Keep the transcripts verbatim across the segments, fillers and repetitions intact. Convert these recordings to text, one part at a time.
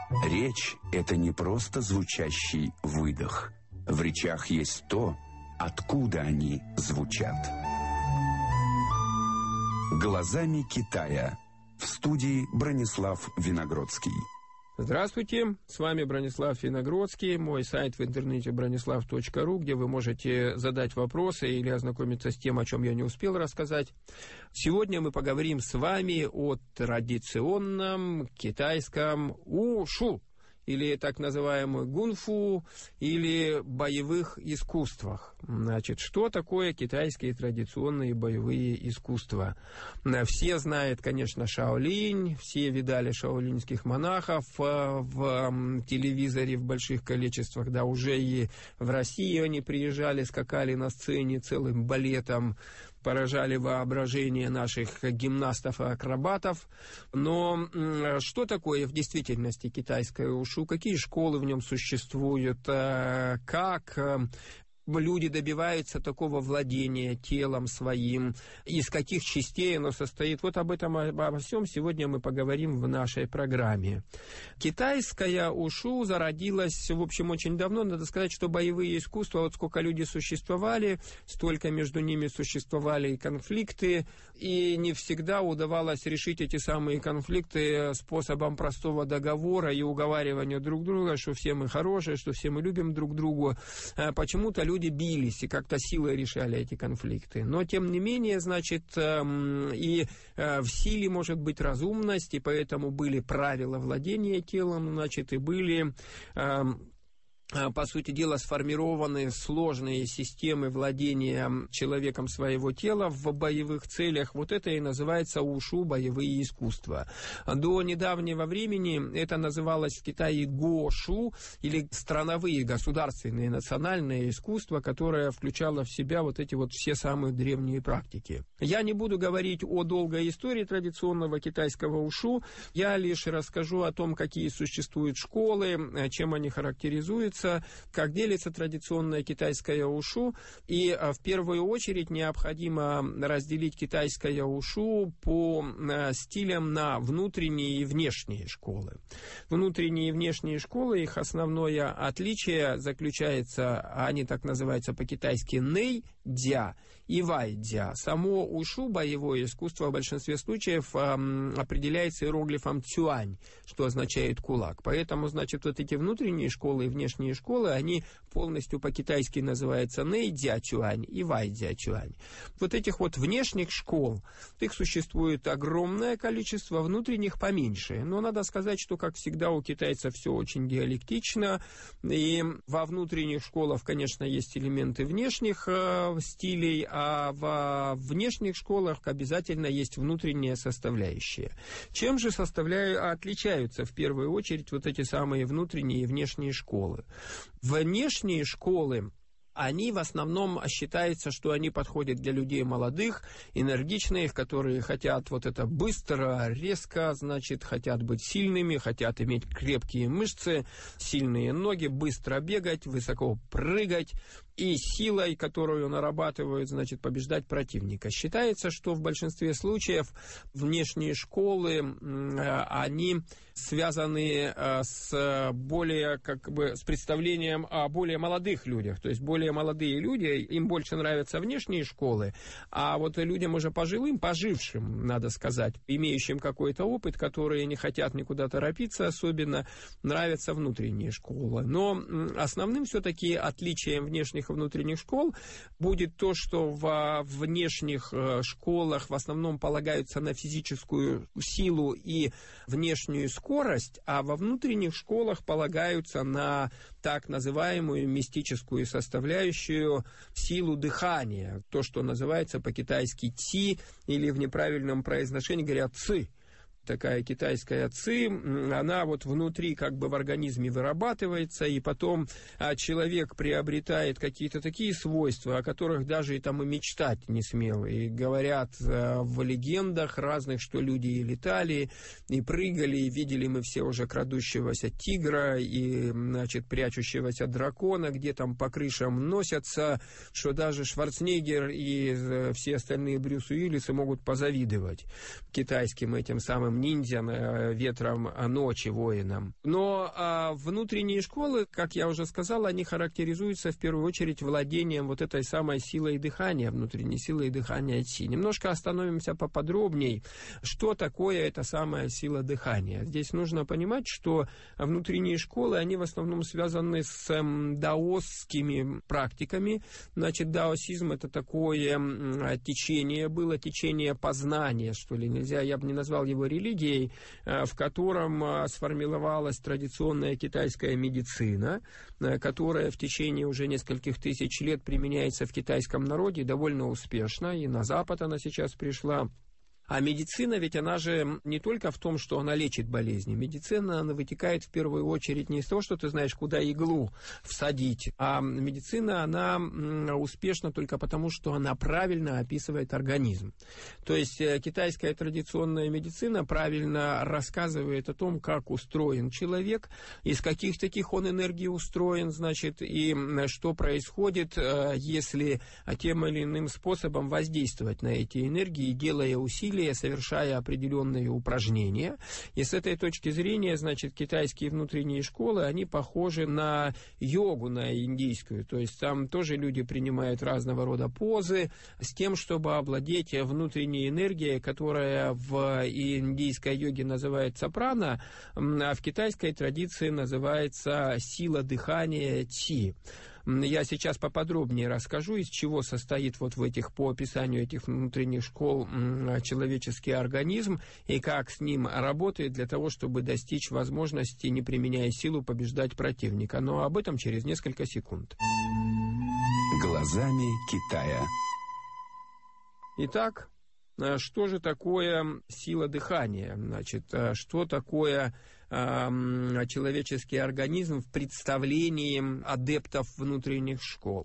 Речь – это не просто звучащий выдох. В речах есть то, откуда они звучат. «Глазами Китая». В студии Бронислав Виногродский. Здравствуйте, с вами Бронислав Виногродский, мой сайт в интернете бронислав точка ру, где вы можете задать вопросы или ознакомиться с тем, о чем я не успел рассказать. Сегодня мы поговорим с вами о традиционном китайском ушу, или так называемый гунфу, или боевых искусствах. Значит, что такое китайские традиционные боевые искусства? Все знают, конечно, Шаолинь, все видали шаолиньских монахов в телевизоре в больших количествах, да, уже и в Россию они приезжали, скакали на сцене целым балетом, поражали воображение наших гимнастов и акробатов. Но что такое в действительности китайское ушу? Какие школы в нем существуют? Как люди добиваются такого владения телом своим, из каких частей оно состоит? Вот об этом, обо всем сегодня мы поговорим в нашей программе. Китайская ушу зародилась, в общем, очень давно. Надо сказать, что боевые искусства, вот сколько люди существовали, столько между ними существовали и конфликты, и не всегда удавалось решить эти самые конфликты способом простого договора и уговаривания друг друга, что все мы хорошие, что все мы любим друг друга. Почему-то люди бились и как-то силой решали эти конфликты. Но, тем не менее, значит, и в силе может быть разумность, и поэтому были правила владения телом, значит, и были, по сути дела, сформированы сложные системы владения человеком своего тела в боевых целях. Вот это и называется ушу, боевые искусства. До недавнего времени это называлось в Китае гошу, или страновые, государственные, национальные искусства, которое включало в себя вот эти вот все самые древние практики. Я не буду говорить о долгой истории традиционного китайского ушу, я лишь расскажу о том, какие существуют школы, чем они характеризуются, как делится традиционное китайское ушу. И в первую очередь необходимо разделить китайское ушу по стилям на внутренние и внешние школы. Внутренние и внешние школы, их основное отличие заключается, они так называются по-китайски нэй-дя и вай-дя. Само ушу, боевое искусство, в большинстве случаев определяется иероглифом цюань, что означает кулак. Поэтому, значит, вот эти внутренние школы и внешние школы, они полностью по-китайски называются нэй-дя-цюань и вай-дя-цюань. Вот этих вот внешних школ, их существует огромное количество, внутренних поменьше. Но надо сказать, что, как всегда, у китайцев все очень диалектично, и во внутренних школах, конечно, есть элементы внешних э, стилей, а во внешних школах обязательно есть внутренняя составляющая. Чем же составляют, отличаются в первую очередь вот эти самые внутренние и внешние школы? Внешние школы, они в основном считается, что они подходят для людей молодых, энергичных, которые хотят вот это быстро, резко, значит, хотят быть сильными, хотят иметь крепкие мышцы, сильные ноги, быстро бегать, высоко прыгать и силой, которую нарабатывают, значит, побеждать противника. Считается, что в большинстве случаев внешние школы, они связаны с более, как бы, с представлением о более молодых людях. То есть более молодые люди, им больше нравятся внешние школы, а вот людям уже пожилым, пожившим, надо сказать, имеющим какой-то опыт, которые не хотят никуда торопиться, особенно нравятся внутренние школы. Но основным все-таки отличием внешних и внутренних школ будет то, что во внешних школах в основном полагаются на физическую силу и внешнюю скорость, а во внутренних школах полагаются на так называемую мистическую составляющую, силу дыхания, то, что называется по-китайски ци, или в неправильном произношении говорят ци. Такая китайская ци, она вот внутри как бы в организме вырабатывается, и потом человек приобретает какие-то такие свойства, о которых даже и там и мечтать не смел. И говорят в легендах разных, что люди и летали, и прыгали, и видели мы все уже крадущегося тигра, и, значит, прячущегося дракона, где там по крышам носятся, что даже Шварценеггер и все остальные Брюс Уиллисы могут позавидовать китайским этим самым ниндзя, ветром ночи, воином. Но а, внутренние школы, как я уже сказал, они характеризуются в первую очередь владением вот этой самой силой дыхания, внутренней силой дыхания Ци. Немножко остановимся поподробнее, что такое эта самая сила дыхания. Здесь нужно понимать, что внутренние школы, они в основном связаны с эм, даосскими практиками. Значит, даосизм — это такое м, течение было, течение познания, что ли, нельзя, я бы не назвал его религией, э, в котором э, сформировалась традиционная китайская медицина, э, которая в течение уже нескольких тысяч лет применяется в китайском народе довольно успешно, и на Запад она сейчас пришла. А медицина, ведь она же не только в том, что она лечит болезни. Медицина, она вытекает в первую очередь не из того, что ты знаешь, куда иглу всадить, а медицина, она успешна только потому, что она правильно описывает организм. То есть китайская традиционная медицина правильно рассказывает о том, как устроен человек, из каких таких он энергий устроен, значит, и что происходит, если тем или иным способом воздействовать на эти энергии, делая усилия, совершая определенные упражнения. И с этой точки зрения, значит, китайские внутренние школы, они похожи на йогу, на индийскую. То есть там тоже люди принимают разного рода позы с тем, чтобы овладеть внутренней энергией, которая в индийской йоге называется прана, а в китайской традиции называется сила дыхания Ци. Я сейчас поподробнее расскажу, из чего состоит вот в этих, по описанию этих внутренних школ человеческий организм и как с ним работает для того, чтобы достичь возможности, не применяя силу, побеждать противника. Но об этом через несколько секунд. Глазами Китая. Итак, что же такое сила дыхания? Значит, что такое человеческий организм в представлении адептов внутренних школ?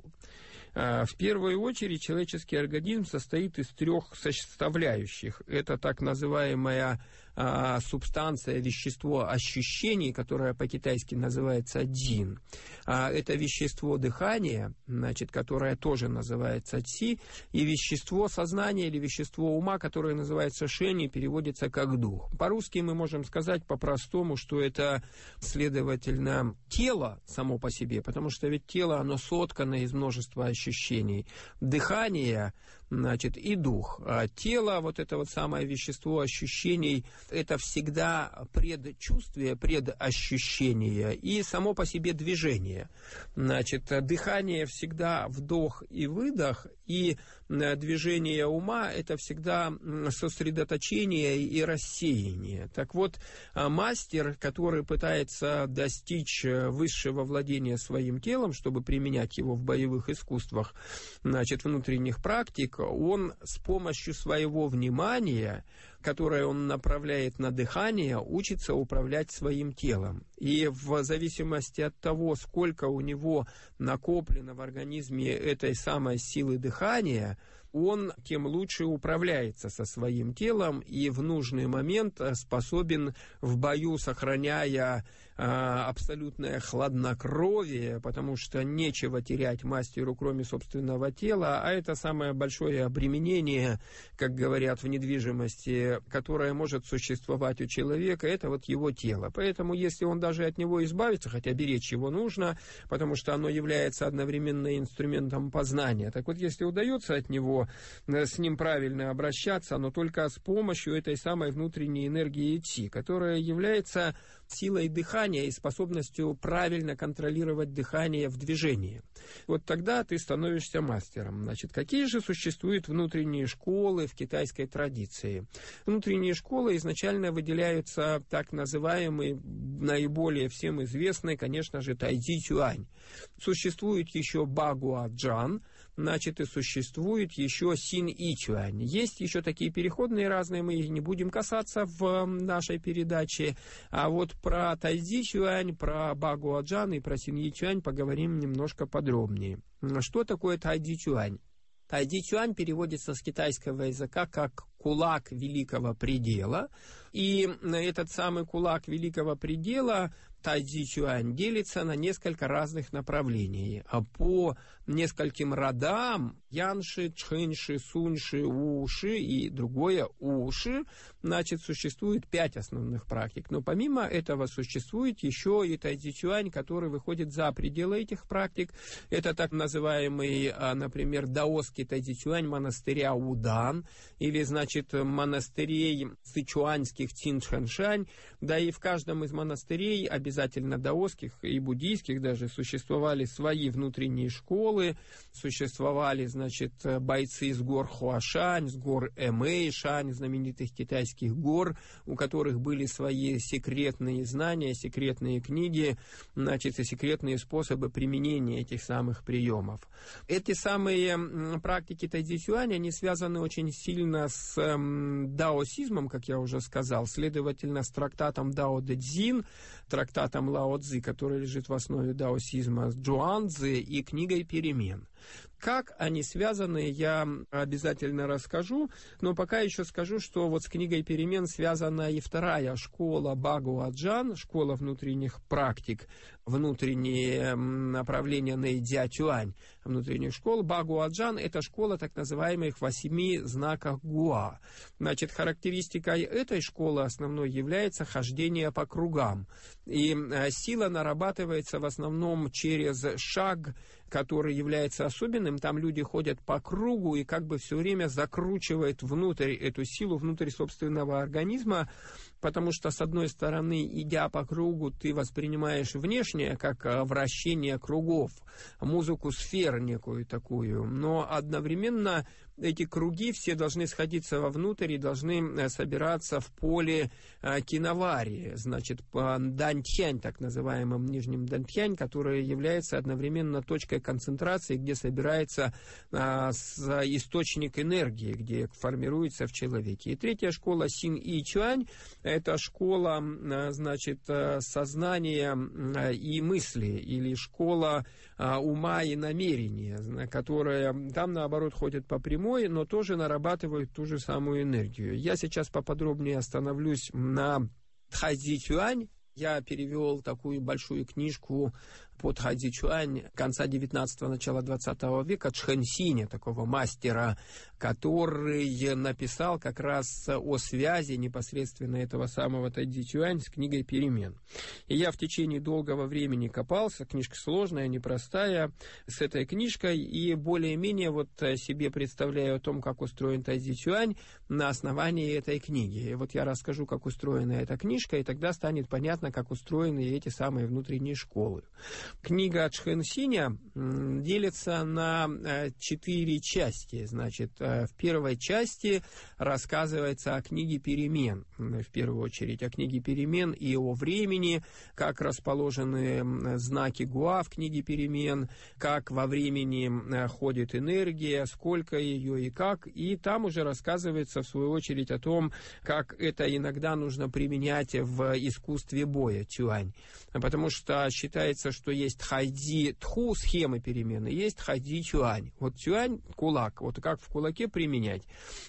В первую очередь человеческий организм состоит из трех составляющих. Это так называемая а, субстанция, вещество ощущений, которое по-китайски называется дзин. А, это вещество дыхания, значит, которое тоже называется ци, и вещество сознания или вещество ума, которое называется шэнь и переводится как дух. По-русски мы можем сказать по-простому, что это, следовательно, тело само по себе, потому что ведь тело, оно соткано из множества ощущений. Дыхание, значит, и дух. А тело, вот это вот самое вещество ощущений, это всегда предчувствие, предощущение и само по себе движение. Значит, дыхание всегда вдох и выдох, и движение ума — это всегда сосредоточение и рассеяние. Так вот, мастер, который пытается достичь высшего владения своим телом, чтобы применять его в боевых искусствах, значит, внутренних практик, он с помощью своего внимания, которое он направляет на дыхание, учится управлять своим телом. И в зависимости от того, сколько у него накоплено в организме этой самой силы дыхания, он тем лучше управляется со своим телом и в нужный момент способен в бою, сохраняя а, абсолютное хладнокровие, потому что нечего терять мастеру, кроме собственного тела, а это самое большое обременение, как говорят в недвижимости, которое может существовать у человека, это вот его тело. Поэтому, если он даже от него избавится, хотя беречь его нужно, потому что оно является одновременно инструментом познания, так вот, если удается от него с ним правильно обращаться, но только с помощью этой самой внутренней энергии Ци, которая является силой дыхания и способностью правильно контролировать дыхание в движении. Вот тогда ты становишься мастером. Значит, какие же существуют внутренние школы в китайской традиции? Внутренние школы изначально выделяются так называемые, наиболее всем известные, конечно же, Тайцзи Цюань. Существует еще Багуа Джан, значит, и существует еще Син И Цюань. Есть еще такие переходные разные, мы их не будем касаться в нашей передаче. А вот про Тайцзи Цюань, про Багуа Джан и про Син И Цюань поговорим немножко подробнее. Что такое Тайцзи Цюань? Тайцзи Цюань переводится с китайского языка как «кулак великого предела». И этот самый кулак великого предела Тайцзи-Чуань делится на несколько разных направлений. А по нескольким родам Янши, Чхэнши, Сунши, Уши и другое Уши, значит, существует пять основных практик. Но помимо этого существует еще и Тайцзи-Чуань, который выходит за пределы этих практик. Это так называемый, например, даосский Тайцзи-Чуань монастыря Удан, или, значит, монастырей сычуанских Циншаншань. Да и в каждом из монастырей, обязательно даосских и буддийских даже, существовали свои внутренние школы, существовали, значит, бойцы с гор Хуашань, с гор Эмэйшань, знаменитых китайских гор, у которых были свои секретные знания, секретные книги, значит, и секретные способы применения этих самых приемов. Эти самые практики Тайцзи-Чуань, они связаны очень сильно с даосизмом, как я уже сказал, следовательно, с трактатом Дао Дэ Цзин, трактатом Лао Цзы, который лежит в основе даосизма, с Джуанцзы и книгой «Перемен». Как они связаны, я обязательно расскажу, но пока еще скажу, что вот с книгой «Перемен» связана и вторая школа Багуаджан, школа внутренних практик, внутренние направления Нэйдзя-Тюань, внутренних школ. Багуаджан – это школа так называемых восьми знаков Гуа. Значит, характеристикой этой школы основной является хождение по кругам. И сила нарабатывается в основном через шаг, который является особенным. Там люди ходят по кругу и как бы все время закручивают внутрь эту силу, внутрь собственного организма, потому что, с одной стороны, идя по кругу, ты воспринимаешь внешнее, как вращение кругов, музыку сфер некую такую, но одновременно эти круги все должны сходиться вовнутрь и должны собираться в поле киноварии, значит, по дантьянь, так называемым нижним дантьянь, которое является одновременно точкой концентрации, где собирается а, с, источник энергии, где формируется в человеке. И третья школа Син-И-Чуань – это школа, а, значит, сознания и мысли, или школа а, ума и намерения, которая там, наоборот, ходит по прямой, но тоже нарабатывают ту же самую энергию. Я сейчас поподробнее остановлюсь на Тайцзи-Чуань. Я перевел такую большую книжку по Тайцзи-Чуань конца девятнадцатого, начала двадцатого века Чхэнсиня, такого мастера, который написал как раз о связи непосредственно этого самого Тайцзи-Чуань с книгой «Перемен». И я в течение долгого времени копался, книжка сложная, непростая, с этой книжкой, и более-менее вот себе представляю о том, как устроен Тайцзи-Чуань на основании этой книги. И вот я расскажу, как устроена эта книжка, и тогда станет понятно, как устроены эти самые внутренние школы. Книга Чхэнсиня делится на четыре части. Значит, в первой части рассказывается о книге «Перемен», в первую очередь, о книге «Перемен» и о времени, как расположены знаки Гуа в книге «Перемен», как во времени ходит энергия, сколько ее и как. И там уже рассказывается, в свою очередь, о том, как это иногда нужно применять в искусстве боя, тюань. Потому что считается, что есть тхайцзи-тху, схемы перемены, есть тхайцзи-чуань. Вот тюань – кулак. Вот как в кулаке применять,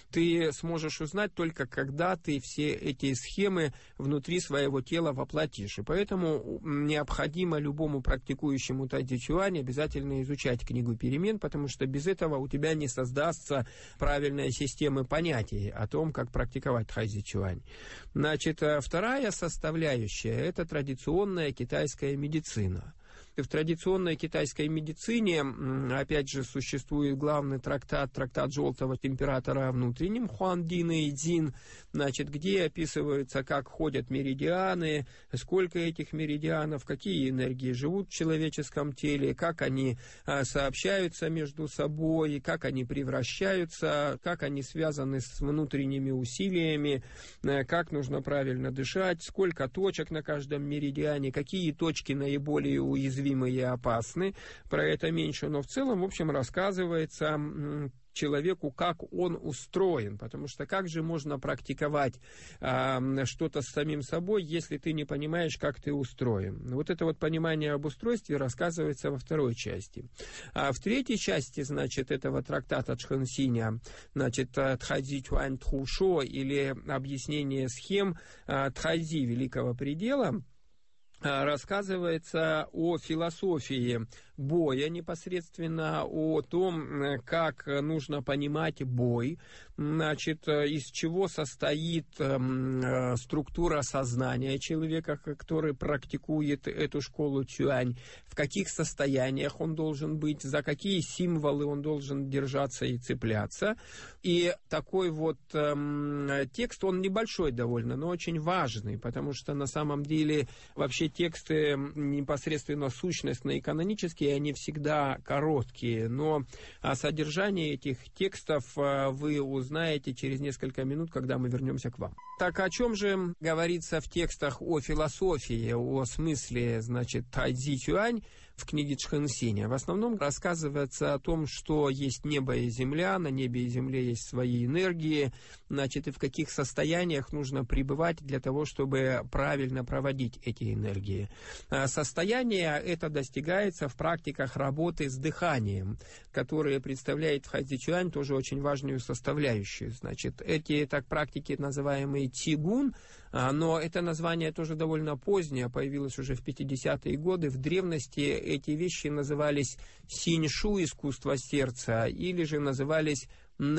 ты сможешь узнать только, когда ты все эти схемы внутри своего тела воплотишь. И поэтому необходимо любому практикующему тайцзи-чуань обязательно изучать книгу «Перемен», потому что без этого у тебя не создастся правильная система понятий о том, как практиковать тайцзи-чуань. Значит, вторая составляющая – это традиционная китайская медицина. В традиционной китайской медицине, опять же, существует главный трактат, трактат Желтого императора о внутреннем, Хуандин и Цзин, значит, где описывается, как ходят меридианы, сколько этих меридианов, какие энергии живут в человеческом теле, как они сообщаются между собой, как они превращаются, как они связаны с внутренними усилиями, как нужно правильно дышать, сколько точек на каждом меридиане, какие точки наиболее уязвимы и опасны. Про это меньше, но в целом, в общем, рассказывается человеку, как он устроен, потому что как же можно практиковать э, что-то с самим собой, если ты не понимаешь, как ты устроен. Вот это вот понимание об устройстве рассказывается во второй части. А в третьей части, значит, этого трактата Чхэнсиня, значит, Тхайцзи-Чуань Тхушо, или объяснение схем Тхайцзи Великого Предела, рассказывается о философии боя непосредственно, о том, как нужно понимать бой, значит, из чего состоит структура сознания человека, который практикует эту школу Цюань, в каких состояниях он должен быть, за какие символы он должен держаться и цепляться. И такой вот текст, он небольшой довольно, но очень важный, потому что на самом деле вообще тексты непосредственно сущностные и канонические, они всегда короткие, но содержание этих текстов вы узнаете через несколько минут, когда мы вернемся к вам. Так о чем же говорится в текстах о философии, о смысле, значит, Тайцзи Цюань в книге Чхэнсиня? В основном рассказывается о том, что есть небо и земля, на небе и земле есть свои энергии, значит, и в каких состояниях нужно пребывать для того, чтобы правильно проводить эти энергии. Состояние это достигается в практиках работы с дыханием, которые представляет в Тайцзи Цюань тоже очень важную составляющую. Значит, эти так практики, называемые Цигун, но это название тоже довольно позднее, появилось уже в пятидесятые годы. В древности эти вещи назывались синьшу, искусство сердца, или же назывались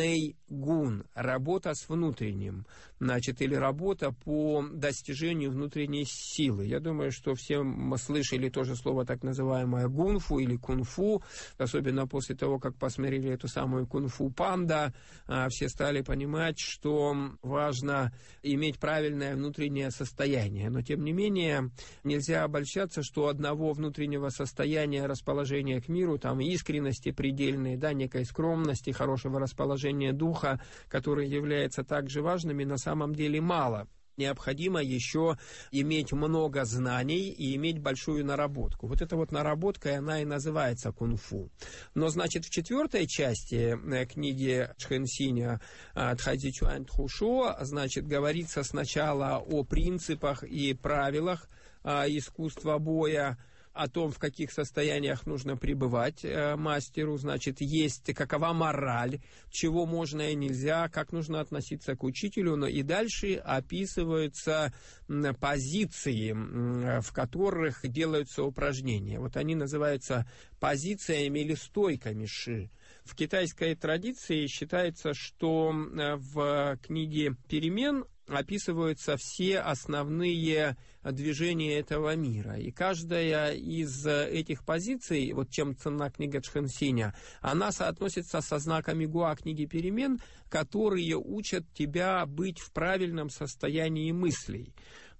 нейгун, работа с внутренним, значит, или работа по достижению внутренней силы. Я думаю, что все мы слышали тоже слово так называемое гунфу или кунфу, особенно после того, как посмотрели эту самую кунфу панда, все стали понимать, что важно иметь правильное внутреннее состояние. Но, тем не менее, нельзя обольщаться, что одного внутреннего состояния, расположения к миру, там искренности предельной, да, некой скромности, хорошего расположения, положение духа, которые являются также важными, на самом деле мало. Необходимо еще иметь много знаний и иметь большую наработку. Вот эта вот наработка, она и называется кунг-фу. Но, значит, в четвертой части книги Чхэнсиня Тайцзи Цюань Тхушо, значит, говорится сначала о принципах и правилах искусства боя, о том, в каких состояниях нужно пребывать э, мастеру, значит, есть какова мораль, чего можно и нельзя, как нужно относиться к учителю, но и дальше описываются м, позиции, м, в которых делаются упражнения. Вот они называются позициями или стойками ши. В китайской традиции считается, что в книге «Перемен» описываются все основные движения этого мира. И каждая из этих позиций, вот чем ценна книга Чхэнсиня, она соотносится со знаками Гуа книги «Перемен», которые учат тебя быть в правильном состоянии мыслей.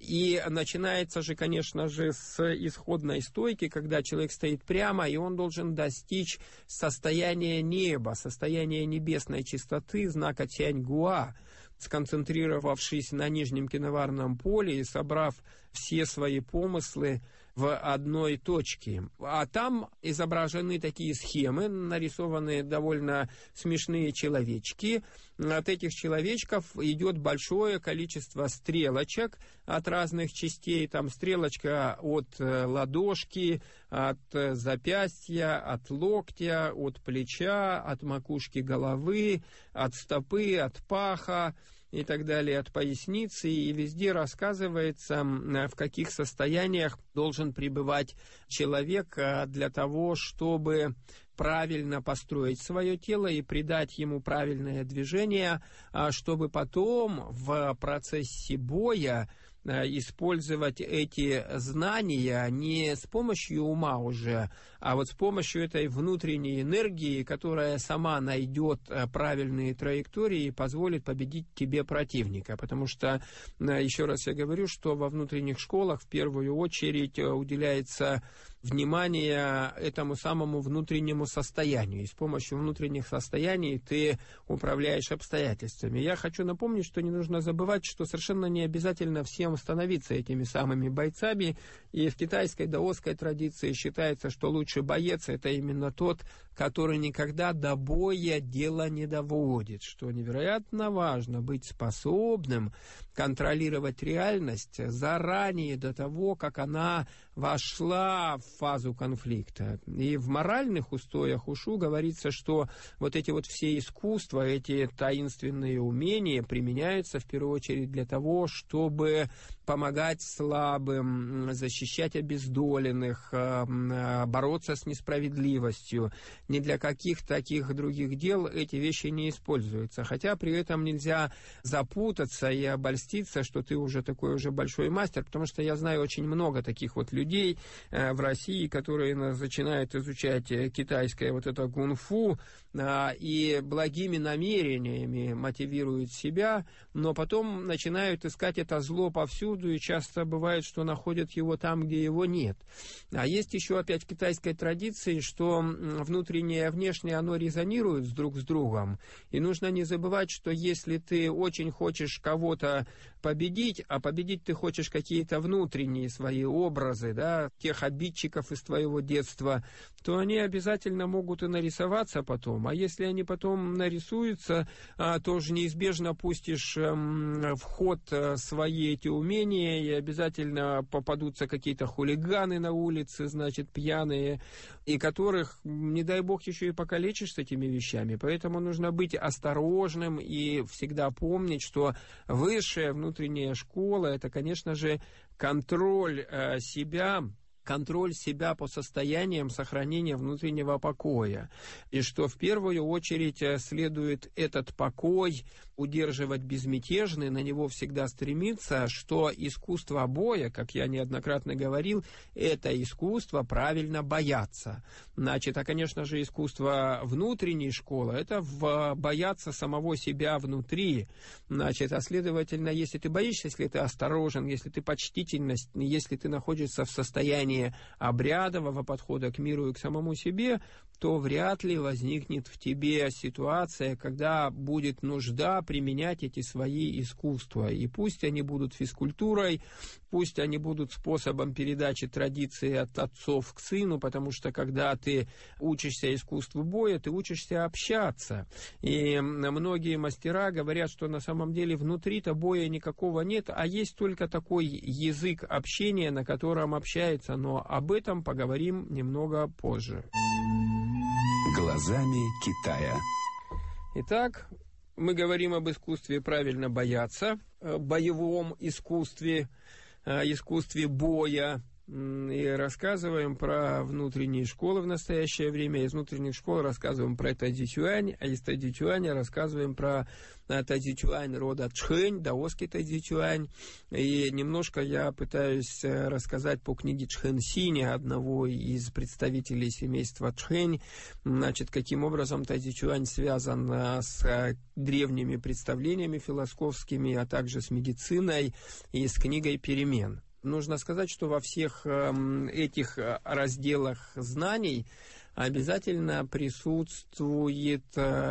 И начинается же, конечно же, с исходной стойки, когда человек стоит прямо, и он должен достичь состояния неба, состояния небесной чистоты, знака Тянь-Гуа, сконцентрировавшись на нижнем киноварном поле и собрав все свои помыслы в одной точке. А там изображены такие схемы, нарисованы довольно смешные человечки. От этих человечков идет большое количество стрелочек от разных частей. Там стрелочка от ладошки, от запястья, от локтя, от плеча, от макушки головы, от стопы, от паха и так далее, от поясницы, и везде рассказывается, в каких состояниях должен пребывать человек для того, чтобы правильно построить свое тело и придать ему правильное движение, чтобы потом в процессе боя использовать эти знания не с помощью ума уже, а вот с помощью этой внутренней энергии, которая сама найдет правильные траектории и позволит победить тебе противника. Потому что, еще раз я говорю, что во внутренних школах в первую очередь уделяется внимание этому самому внутреннему состоянию. И с помощью внутренних состояний ты управляешь обстоятельствами. Я хочу напомнить, что не нужно забывать, что совершенно не обязательно всем становиться этими самыми бойцами. И в китайской даосской традиции считается, что лучший боец — это именно тот, который никогда до боя дело не доводит. Что невероятно важно — быть способным контролировать реальность заранее, до того, как она вошла фазу конфликта. И в моральных устоях ушу говорится, что вот эти вот все искусства, эти таинственные умения применяются в первую очередь для того, чтобы помогать слабым, защищать обездоленных, бороться с несправедливостью. Ни для каких таких других дел эти вещи не используются. Хотя при этом нельзя запутаться и обольститься, что ты уже такой уже большой мастер, потому что я знаю очень много таких вот людей в России, которые начинают изучать китайское вот это кунг-фу и благими намерениями мотивируют себя, но потом начинают искать это зло повсюду, и часто бывает, что находят его там, где его нет. А есть еще опять в китайской традиции, что внутреннее и внешнее, оно резонирует друг с другом. И нужно не забывать, что если ты очень хочешь кого-то победить, а победить ты хочешь какие-то внутренние свои образы, да, тех обидчиков из твоего детства, то они обязательно могут и нарисоваться потом. А если они потом нарисуются, то уже неизбежно пустишь в ход свои эти умения, и обязательно попадутся какие-то хулиганы на улице, значит, пьяные, и которых, не дай бог, еще и покалечишь с этими вещами. Поэтому нужно быть осторожным и всегда помнить, что высшая внутренняя школа — это, конечно же, контроль э, себя, контроль себя по состояниям сохранения внутреннего покоя. И что в первую очередь следует этот покой удерживать безмятежный, на него всегда стремиться, что искусство боя, как я неоднократно говорил, это искусство правильно бояться. Значит, а, конечно же, искусство внутренней школы, это в бояться самого себя внутри. Значит, а следовательно, если ты боишься, если ты осторожен, если ты почтительный, если ты находишься в состоянии обрядового подхода к миру и к самому себе, то вряд ли возникнет в тебе ситуация, когда будет нужда применять эти свои искусства. И пусть они будут физкультурой, пусть они будут способом передачи традиции от отцов к сыну, потому что когда ты учишься искусству боя, ты учишься общаться. И многие мастера говорят, что на самом деле внутри-то боя никакого нет, а есть только такой язык общения, на котором общается. Но об этом поговорим немного позже. Глазами Китая. Итак, мы говорим об искусстве правильно бояться, боевом искусстве, искусстве боя, и рассказываем про внутренние школы в настоящее время. Из внутренних школ рассказываем про тайцзи-цюань, а из тайцзи-цюаня рассказываем про тайцзи-цюань рода Чхэнь, даосский тайцзи-цюань. И немножко я пытаюсь рассказать по книге Чхэн Синя, одного из представителей семейства Чхэнь, значит, каким образом тайцзи-цюань связан с древними представлениями философскими, а также с медициной и с книгой «Перемен». Нужно сказать, что во всех этих разделах знаний обязательно присутствует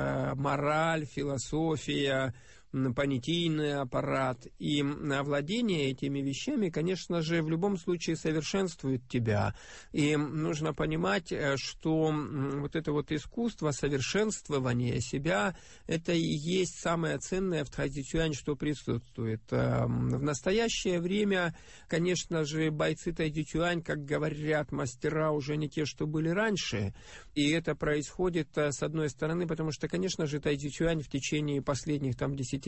мораль, философия, понятийный аппарат. И овладение этими вещами, конечно же, в любом случае совершенствует тебя. И нужно понимать, что вот это вот искусство совершенствования себя, это и есть самое ценное в тайцзи-цюань, что присутствует. В настоящее время, конечно же, бойцы тайцзи-цюань, как говорят мастера, уже не те, что были раньше. И это происходит, с одной стороны, потому что, конечно же, тайцзи-цюань в течение последних там десятилетий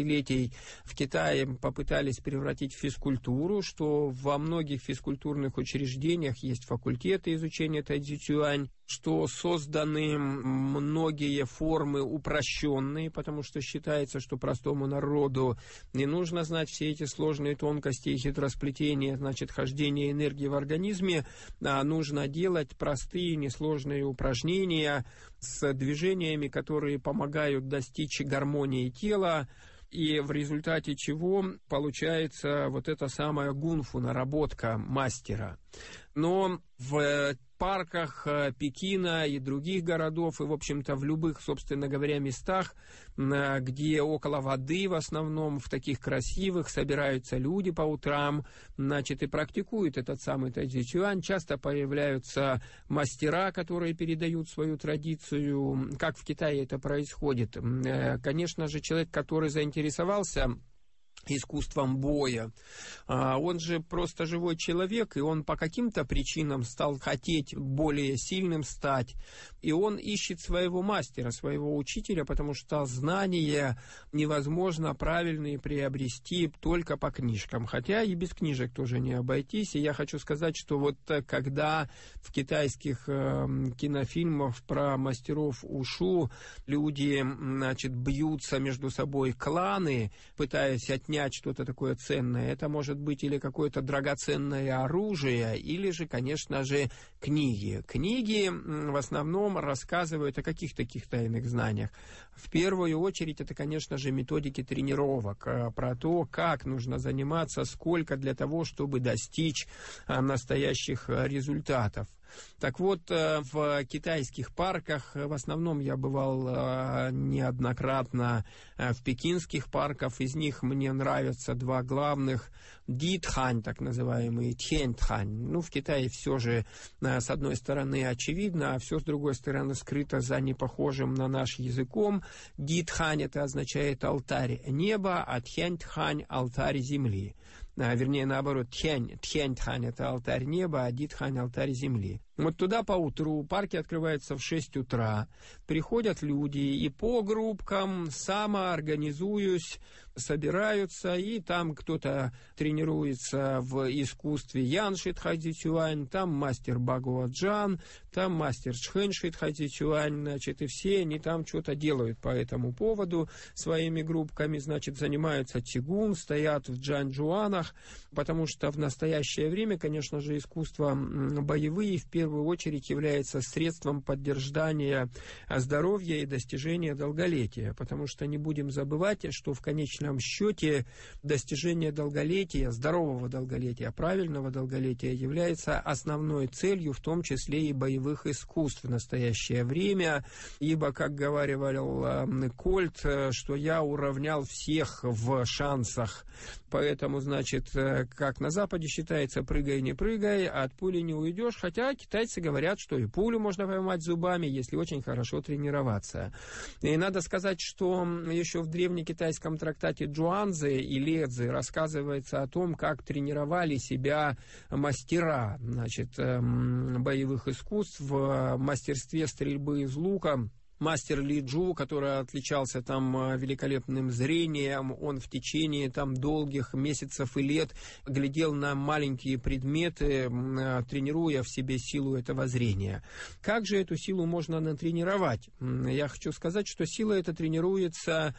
в Китае попытались превратить в физкультуру, что во многих физкультурных учреждениях есть факультеты изучения тайцзи-цюань, что созданы многие формы упрощенные, потому что считается, что простому народу не нужно знать все эти сложные тонкости и хитросплетения, значит, хождения энергии в организме, а нужно делать простые, несложные упражнения с движениями, которые помогают достичь гармонии тела, и в результате чего получается вот эта самая гунфу, наработка мастера. Но в парках Пекина и других городов, и, в общем-то, в любых, собственно говоря, местах, где около воды, в основном, в таких красивых, собираются люди по утрам, значит, и практикуют этот самый тайцзи-цюань. Часто появляются мастера, которые передают свою традицию. Как в Китае это происходит? Конечно же, человек, который заинтересовался искусством боя. Он же просто живой человек, и он по каким-то причинам стал хотеть более сильным стать, и он ищет своего мастера, своего учителя, потому что знания невозможно правильные приобрести только по книжкам, хотя и без книжек тоже не обойтись. И я хочу сказать, что вот когда в китайских кинофильмах про мастеров ушу люди, значит, бьются между собой кланы, пытаясь отнять что-то такое ценное. Это может быть или какое-то драгоценное оружие, или же, конечно же, книги. Книги в основном рассказывают о каких таких тайных знаниях. В первую очередь, это, конечно же, методики тренировок, про то, как нужно заниматься, сколько для того, чтобы достичь настоящих результатов. Так вот, в китайских парках, в основном я бывал неоднократно в пекинских парках, из них мне нравятся два главных: Дитхань, так называемый, Тяньтхань. Ну, в Китае все же, с одной стороны, очевидно, а все, с другой стороны, скрыто за непохожим на наш языком. Дитхань — это означает алтарь неба, а Тяньтхань — алтарь земли. А, вернее, наоборот, Тянь, Тяньтхань — это алтарь неба, а Дитхань — алтарь земли. Вот туда поутру, парки открываются в шесть утра, приходят люди и по группкам, самоорганизуясь, собираются, и там кто-то тренируется в искусстве Янши Тхайцзичуань, там мастер Багуаджан, там мастер Чхэнши Тхайцзичуань, значит, и все они там что-то делают по этому поводу своими группками, значит, занимаются цигун, стоят в джанчжуанах, потому что в настоящее время, конечно же, искусство боевые в первую В первую очередь является средством поддержания здоровья и достижения долголетия, потому что не будем забывать, что в конечном счете достижение долголетия, здорового долголетия, правильного долголетия является основной целью, в том числе и боевых искусств в настоящее время, ибо, как говаривал Кольт, что я уравнял всех в шансах, поэтому, значит, как на Западе считается, прыгай, не прыгай, от пули не уйдешь, хотя Китайцы говорят, что и пулю можно поймать зубами, если очень хорошо тренироваться. И надо сказать, что еще в древнекитайском трактате Джуанцзы и Ледзы рассказывается о том, как тренировали себя мастера, значит, боевых искусств в мастерстве стрельбы из лука. Мастер Ли Джу, который отличался там великолепным зрением, он в течение там долгих месяцев и лет глядел на маленькие предметы, тренируя в себе силу этого зрения. Как же эту силу можно натренировать? Я хочу сказать, что сила эта тренируется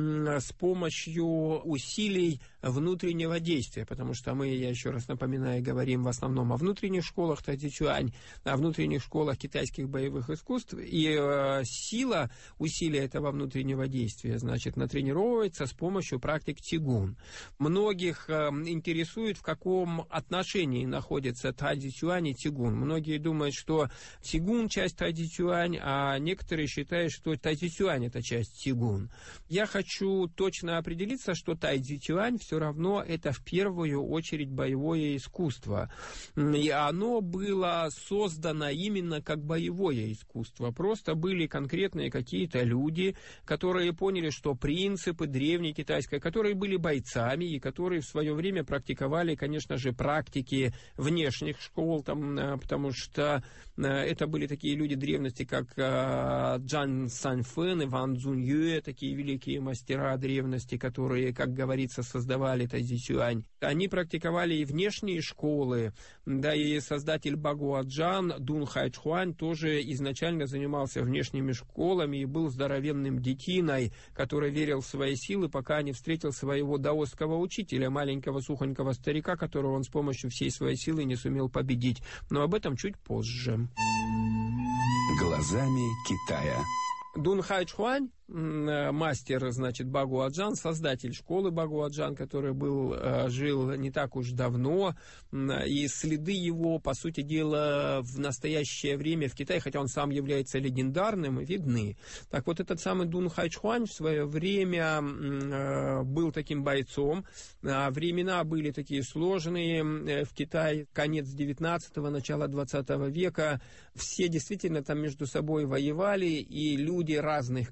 с помощью усилий внутреннего действия, потому что мы, я еще раз напоминаю, говорим в основном о внутренних школах Тайцзичуань, о внутренних школах китайских боевых искусств, и э, сила усилия этого внутреннего действия, значит, натренировывается с помощью практик цигун. Многих э, интересует, в каком отношении находится Тайцзичуань и цигун. Многие думают, что цигун — часть Тайцзичуань, а некоторые считают, что Тайцзичуань — это часть цигун. Я хочу точно определиться, что Тайцзичуань все равно это в первую очередь боевое искусство. И оно было создано именно как боевое искусство. Просто были конкретные какие-то люди, которые поняли, что принципы древней китайской, которые были бойцами и которые в свое время практиковали, конечно же, практики внешних школ, там, потому что это были такие люди древности, как Джан Саньфэн и Ван Цзуньюэ, такие великие мастера древности, которые, как говорится, создавали Тайцзичуань. Они практиковали и внешние школы, да, и создатель Багуаджан Дун Хайчхуань тоже изначально занимался внешними школами и был здоровенным детиной, который верил в свои силы, пока не встретил своего даосского учителя, маленького сухонького старика, которого он с помощью всей своей силы не сумел победить. Но об этом чуть позже. Глазами Китая. Дун Хайчхуань, мастер, значит, Багуаджан, создатель школы Багуаджан, который был, жил не так уж давно, и следы его, по сути дела, в настоящее время в Китае, хотя он сам является легендарным, видны. Так вот, этот самый Дун Хайчхуань в свое время был таким бойцом. Времена были такие сложные в Китае, конец девятнадцатого, начало двадцатого века. Все действительно там между собой воевали, и люди разных кланов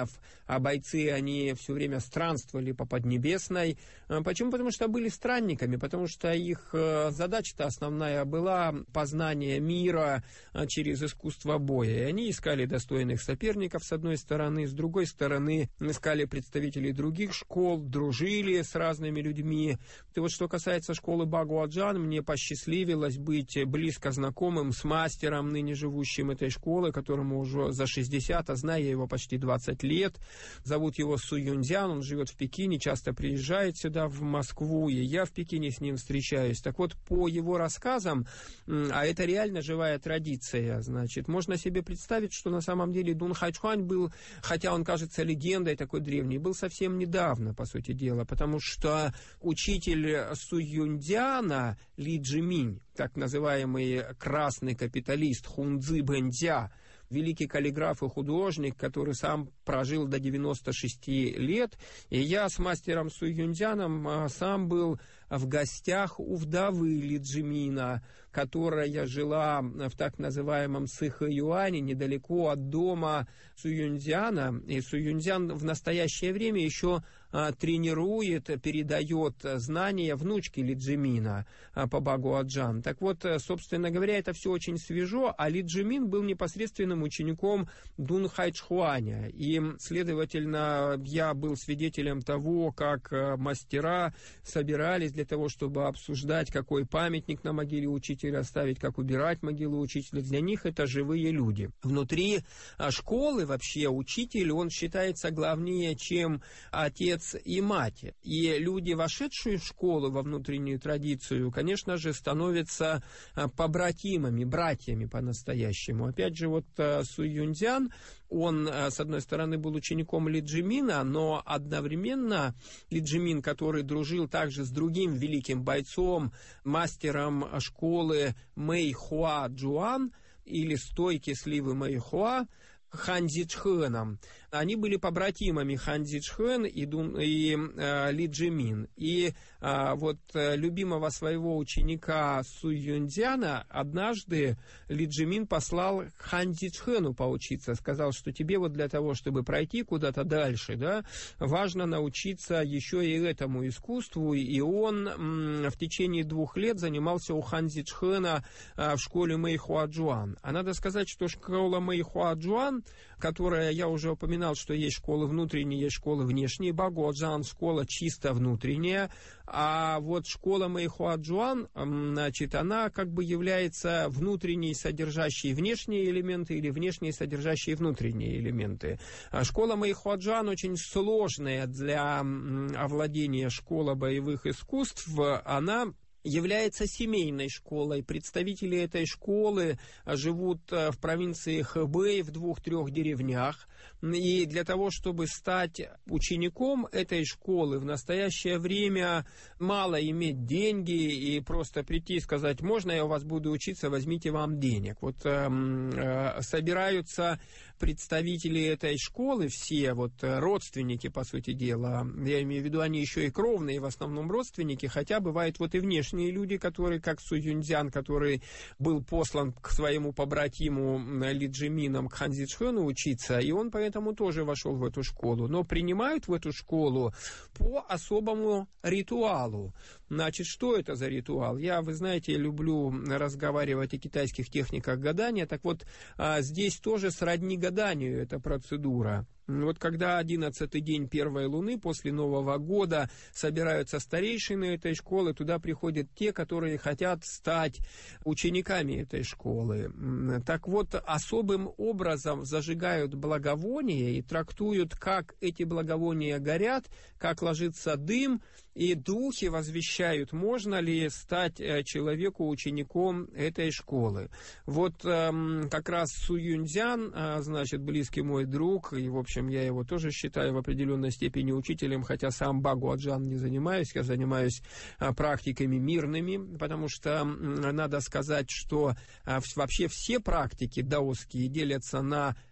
Сулейманов, а бойцы, они все время странствовали по Поднебесной. Почему? Потому что были странниками, потому что их задача-то основная была познание мира через искусство боя. И они искали достойных соперников, с одной стороны, с другой стороны, искали представителей других школ, дружили с разными людьми. И вот что касается школы Багуаджан, мне посчастливилось быть близко знакомым с мастером, ныне живущим этой школы, которому уже за шестьдесят, а знаю я его почти двадцать лет. Зовут его Су Юньцзян, он живет в Пекине, часто приезжает сюда, в Москву, и я в Пекине с ним встречаюсь. Так вот, по его рассказам, а это реально живая традиция, значит, можно себе представить, что на самом деле Дун Хайчхуань был, хотя он кажется легендой такой древней, был совсем недавно, по сути дела, потому что учитель Су Юньцзяна Ли Джиминь, так называемый красный капиталист Хунцзи Бэнцзя, великий каллиграф и художник, который сам прожил до девяноста шести лет. И я с мастером Су Юньцзяном сам был в гостях у вдовы Ли Джимина, которая жила в так называемом Сыхэ-Юане, недалеко от дома Су Юньцзяна. И Су Юньцзян в настоящее время еще тренирует, передает знания внучке Ли Джимина по Багуаджан. Так вот, собственно говоря, это все очень свежо, а Ли Джимин был непосредственным учеником Дун Хайчхуаня. И, следовательно, я был свидетелем того, как мастера собирались для того, чтобы обсуждать, какой памятник на могиле учителя ставить, как убирать могилу учителя. Для них это живые люди. Внутри школы вообще учитель, он считается главнее, чем отец и мать. И люди, вошедшие в школу, во внутреннюю традицию, конечно же, становятся побратимами, братьями по-настоящему. Опять же, вот Су Юньцзян, он, с одной стороны, был учеником Ли Джимина, но одновременно Ли Джимин, который дружил также с другим великим бойцом, мастером школы Мэйхуа Джуан, или стойки сливы Мэйхуа, Хан Цзичхэном. Они были побратимами Хан Цзичхэн и, Дун, и э, Ли Джимин. И э, вот э, любимого своего ученика Су Юньцзяна однажды Ли Джимин послал к Хан Цзичхэну поучиться. Сказал, что тебе вот для того, чтобы пройти куда-то дальше, да, важно научиться еще и этому искусству. И он м, в течение двух лет занимался у Хан Цзичхэна э, в школе Мэйхуа Джуан. А надо сказать, что школа Мэйхуа Джуан, которая, я уже упоминал, что есть школы внутренние, есть школы внешние. Багуаджан школа чисто внутренняя, а вот школа Мэйхуа Джуан, значит, она как бы является внутренней, содержащей внешние элементы, или внешние, содержащие внутренние элементы. Школа Мэйхуа Джуан очень сложная для овладения школой боевых искусств. Она является семейной школой. Представители этой школы живут в провинции Хэбэй в двух-трех деревнях. И для того, чтобы стать учеником этой школы, в настоящее время мало иметь деньги и просто прийти и сказать: можно я у вас буду учиться, возьмите вам денег. Вот э, э, собираются представители этой школы, все вот родственники, по сути дела, я имею в виду, они еще и кровные, в основном родственники, хотя бывают вот и внешние люди, которые, как Су Юньцзян, который был послан к своему побратиму Ли Джимином, к Хан Цзичхэну учиться, и он поэтому тоже вошел в эту школу. Но принимают в эту школу по особому ритуалу. Значит, что это за ритуал? Я, вы знаете, люблю разговаривать о китайских техниках гадания, так вот, здесь тоже сродни гаданию эта процедура. Вот когда одиннадцатый день первой луны после Нового года собираются старейшины этой школы, туда приходят те, которые хотят стать учениками этой школы. Так вот, особым образом зажигают благовония и трактуют, как эти благовония горят, как ложится дым, и духи возвещают, можно ли стать человеку учеником этой школы. Вот как раз Су Юньцзян, значит, близкий мой друг, и, в общем, я его тоже считаю в определенной степени учителем, хотя сам Багуаджан не занимаюсь, я занимаюсь практиками мирными, потому что надо сказать, что вообще все практики даосские делятся на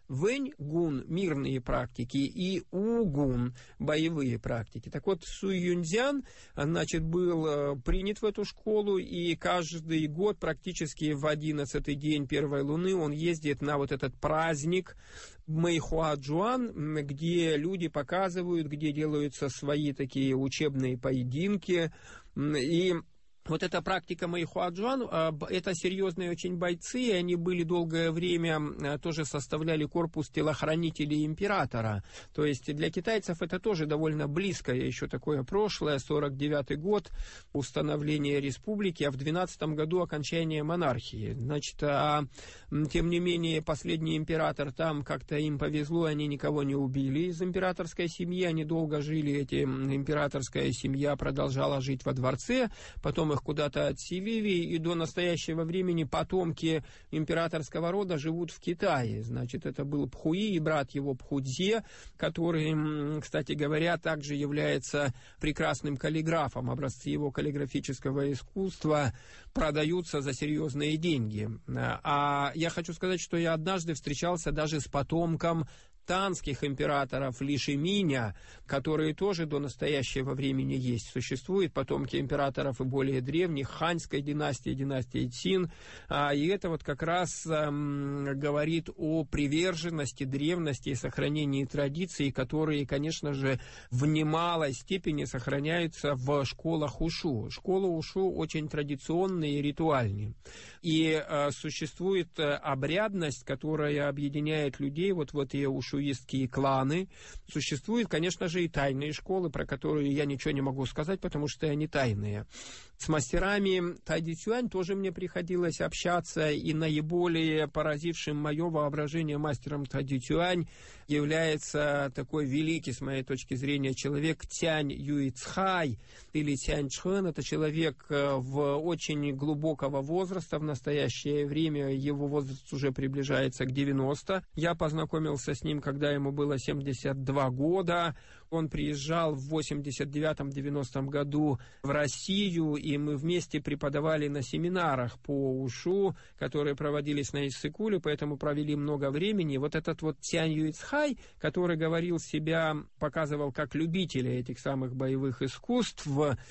Вэнь-гун – мирные практики, и У-гун – боевые практики. Так вот, Суй Юньцзян, значит, был принят в эту школу, и каждый год практически в одиннадцатый день первой луны он ездит на вот этот праздник Мэйхуа-Джуан, где люди показывают, где делаются свои такие учебные поединки. И вот эта практика Мэйхуа-Джуан, это серьезные очень бойцы, и они были долгое время, тоже составляли корпус телохранителей императора. То есть для китайцев это тоже довольно близкое еще такое прошлое, сорок девятый год, установление республики, а в двенадцатом году окончание монархии. Значит, а, тем не менее, последний император там, как-то им повезло, они никого не убили из императорской семьи, они долго жили, эти, императорская семья продолжала жить во дворце, потом их куда-то отселили, и до настоящего времени потомки императорского рода живут в Китае. Значит, это был Пхуи и брат его Пхудзе, который, кстати говоря, также является прекрасным каллиграфом. Образцы его каллиграфического искусства продаются за серьезные деньги. А я хочу сказать, что я однажды встречался даже с потомком танских императоров Ли Шиминя, которые тоже до настоящего времени есть. Существуют потомки императоров и более древних, ханьской династии, династии Цин. И это вот как раз говорит о приверженности, древности и сохранении традиций, которые, конечно же, в немалой степени сохраняются в школах Ушу. Школа Ушу очень традиционная и ритуальная. И существует обрядность, которая объединяет людей вот в эти ушу кланы. Существуют, конечно же, и тайные школы, про которые я ничего не могу сказать, потому что они тайные. С мастерами Тайди Цюань тоже мне приходилось общаться, и наиболее поразившим мое воображение мастером Тайди Цюань является такой великий, с моей точки зрения, человек Тянь Юйцхай или Тянь Чхэн. Это человек в очень глубокого возраста. В настоящее время его возраст уже приближается к девяноста. Я познакомился с ним, когда ему было семьдесят два года. Он приезжал в восемьдесят девятом — девяностом году в Россию, и мы вместе преподавали на семинарах по ушу, которые проводились на Иссык-Куле, поэтому провели много времени. Вот этот вот Тянь Юйцхай, который говорил себя, показывал как любителя этих самых боевых искусств,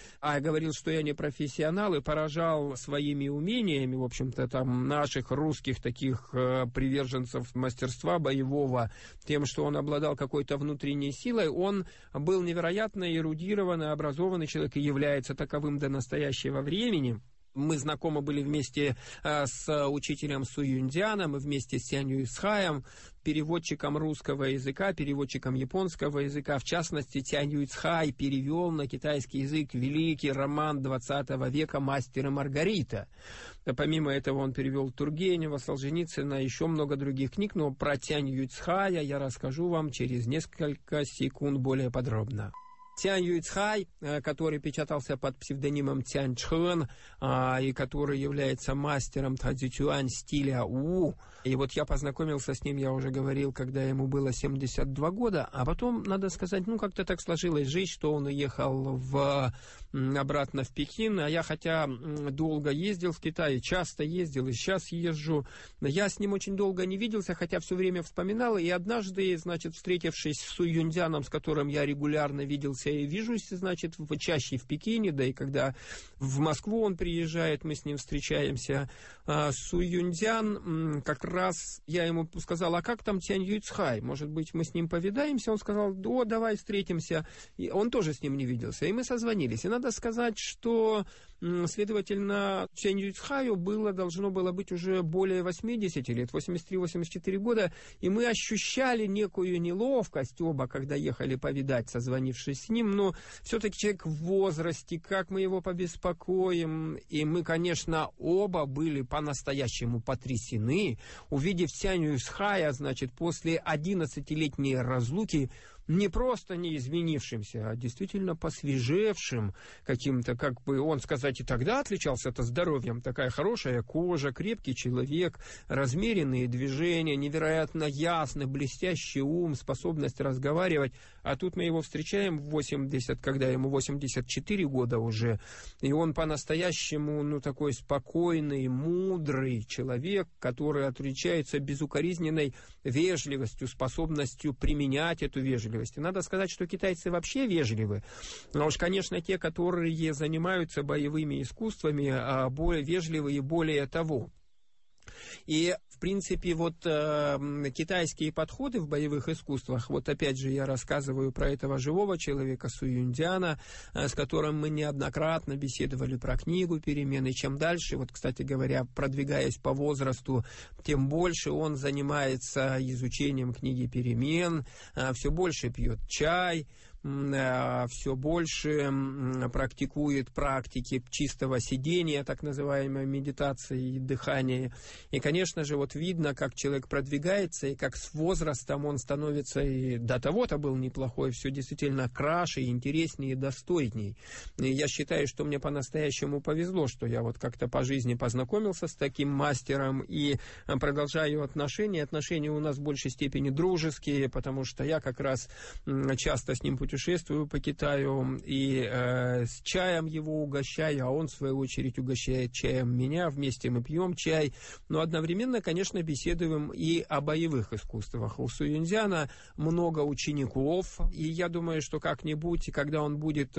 а говорил, что я не профессионал, и поражал своими умениями, в общем-то, там, наших русских таких приверженцев мастерства боевого, тем, что он обладал какой-то внутренней силой. Он был невероятно эрудированный, образованный человек и является таковым до настоящего времени. Мы знакомы были вместе э, с учителем Су Юньцзяном, и вместе с Тянь Юйцхаем, переводчиком русского языка, переводчиком японского языка. В частности, Тянь Юйцхай перевел на китайский язык великий роман двадцатого века «Мастер и Маргарита». Помимо этого он перевел Тургенева, Солженицына, еще много других книг, но про Тянь Юйцхая я расскажу вам через несколько секунд более подробно. Тянь Юйцхай, который печатался под псевдонимом Тянь Чхэн, и который является мастером Тайди Цюань стиля У. И вот я познакомился с ним, я уже говорил, когда ему было семьдесят два года, а потом, надо сказать, ну, как-то так сложилась жизнь, что он уехал в, обратно в Пекин, а я, хотя долго ездил в Китай, часто ездил, и сейчас езжу, я с ним очень долго не виделся, хотя все время вспоминал, и однажды, значит, встретившись с Су Юньцзяном, с которым я регулярно виделся и вижусь, значит, чаще в Пекине, да и когда в Москву он приезжает, мы с ним встречаемся. Су Юньцзян, как раз я ему сказал, а как там Тянь Юйцхай? Может быть, мы с ним повидаемся? Он сказал, о, давай встретимся. И он тоже с ним не виделся, и мы созвонились. И надо сказать, что, следовательно, Тянь Юйцхаю было, должно было быть уже более восьмидесяти лет, восемьдесят три — восемьдесят четыре года, и мы ощущали некую неловкость оба, когда ехали повидать, созвонившись с ним, но все-таки человек в возрасте, как мы его побеспокоим, и мы, конечно, оба были по-настоящему потрясены, увидев Тянь Юйцхая, значит, после одиннадцатилетней разлуки, не просто не изменившимся, а действительно посвежевшим каким-то, как бы он сказать, сказать, и тогда отличался-то здоровьем. Такая хорошая кожа, крепкий человек, размеренные движения, невероятно ясный, блестящий ум, способность разговаривать. А тут мы его встречаем в восемьдесят, когда ему восемьдесят четыре года уже, и он по-настоящему, ну, такой спокойный, мудрый человек, который отличается безукоризненной вежливостью, способностью применять эту вежливость. И надо сказать, что китайцы вообще вежливы. А уж, конечно, те, которые занимаются боевыми искусствами, а более вежливы и более того. И, в принципе, вот э, китайские подходы в боевых искусствах, вот опять же я рассказываю про этого живого человека Су Юньцзяна, э, с которым мы неоднократно беседовали про книгу «Перемены». Чем дальше, вот, кстати говоря, продвигаясь по возрасту, тем больше он занимается изучением книги «Перемен», э, все больше пьет чай, все больше практикует практики чистого сидения, так называемой медитации и дыхания. И, конечно же, вот видно, как человек продвигается, и как с возрастом он становится, и до того-то был неплохой, все действительно краше, интереснее и достойней. И я считаю, что мне по-настоящему повезло, что я вот как-то по жизни познакомился с таким мастером и продолжаю отношения. Отношения у нас в большей степени дружеские, потому что я как раз часто с ним путешествую, путешествую по Китаю и э, с чаем его угощаю, а он, в свою очередь, угощает чаем меня. Вместе мы пьем чай, но одновременно, конечно, беседуем и о боевых искусствах. У Су Юньцзяна много учеников, и я думаю, что как-нибудь, когда он будет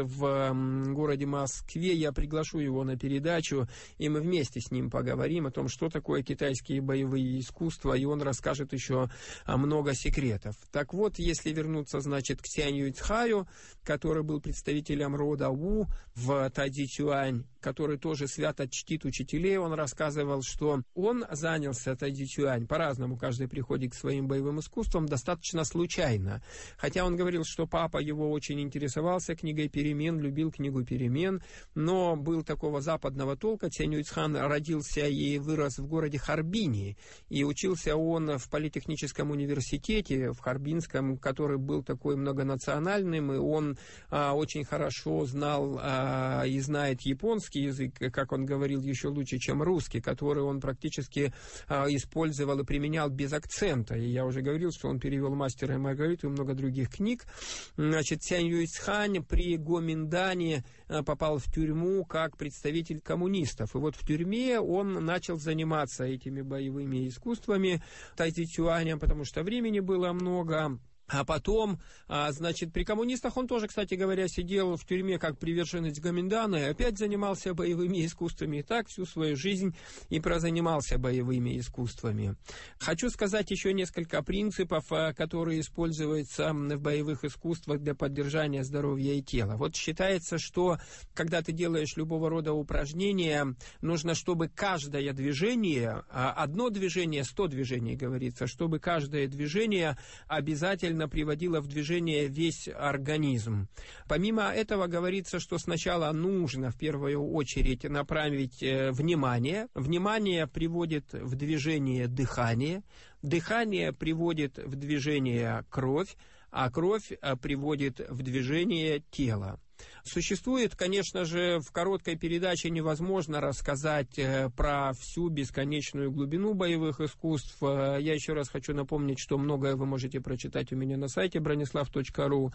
в городе Москве, я приглашу его на передачу, и мы вместе с ним поговорим о том, что такое китайские боевые искусства, и он расскажет еще много секретов. Так вот, если вернуться, значит, к Цянь Юйцхаю, который был представителем рода У в Тайцзичуань, который тоже свято чтит учителей, он рассказывал, что он занялся Тайцзичуань по-разному, каждый приходит к своим боевым искусствам достаточно случайно. Хотя он говорил, что папа его очень интересовался книгой «Перемен», любил книгу «Перемен», но был такого западного толка. Цянь Юйцхан родился и вырос в городе Харбине, и учился он в политехническом университете в Харбинском, который был такой многонациональный, и он а, очень хорошо знал а, и знает японский язык, как он говорил, еще лучше, чем русский, который он практически а, использовал и применял без акцента. И я уже говорил, что он перевел «Мастера и Маргариту» и много других книг. Значит, Цянь Юйцхань при Гоминдане а, попал в тюрьму как представитель коммунистов. И вот в тюрьме он начал заниматься этими боевыми искусствами Тайцзичуанем, потому что времени было много. А потом, значит, при коммунистах он тоже, кстати говоря, сидел в тюрьме как приверженец Гоминдана и опять занимался боевыми искусствами. И так всю свою жизнь и прозанимался боевыми искусствами. Хочу сказать еще несколько принципов, которые используются в боевых искусствах для поддержания здоровья и тела. Вот считается, что когда ты делаешь любого рода упражнения, нужно, чтобы каждое движение, одно движение, сто движений, говорится, чтобы каждое движение обязательно приводила в движение весь организм. Помимо этого говорится, что сначала нужно в первую очередь направить э, внимание. Внимание приводит в движение дыхание. Дыхание приводит в движение кровь, а кровь э, приводит в движение тело. Существует, конечно же, в короткой передаче невозможно рассказать э, про всю бесконечную глубину боевых искусств. Э, я еще раз хочу напомнить, что многое вы можете прочитать у меня на сайте бронислав точка ру,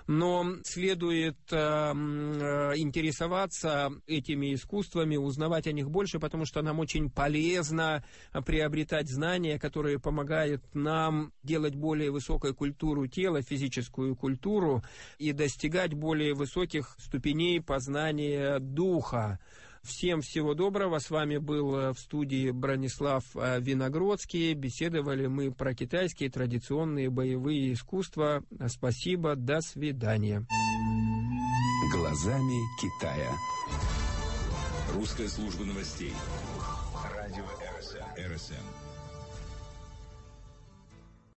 но следует э, э, интересоваться этими искусствами, узнавать о них больше, потому что нам очень полезно приобретать знания, которые помогают нам делать более высокую культуру тела, физическую культуру, и достигать более высоких ступеней познания духа. Всем всего доброго. С вами был в студии Бронислав Виногродский. Беседовали мы про китайские традиционные боевые искусства. Спасибо. До свидания. Глазами Китая. Русская служба новостей. Радио эр эс эм. эр эс эм.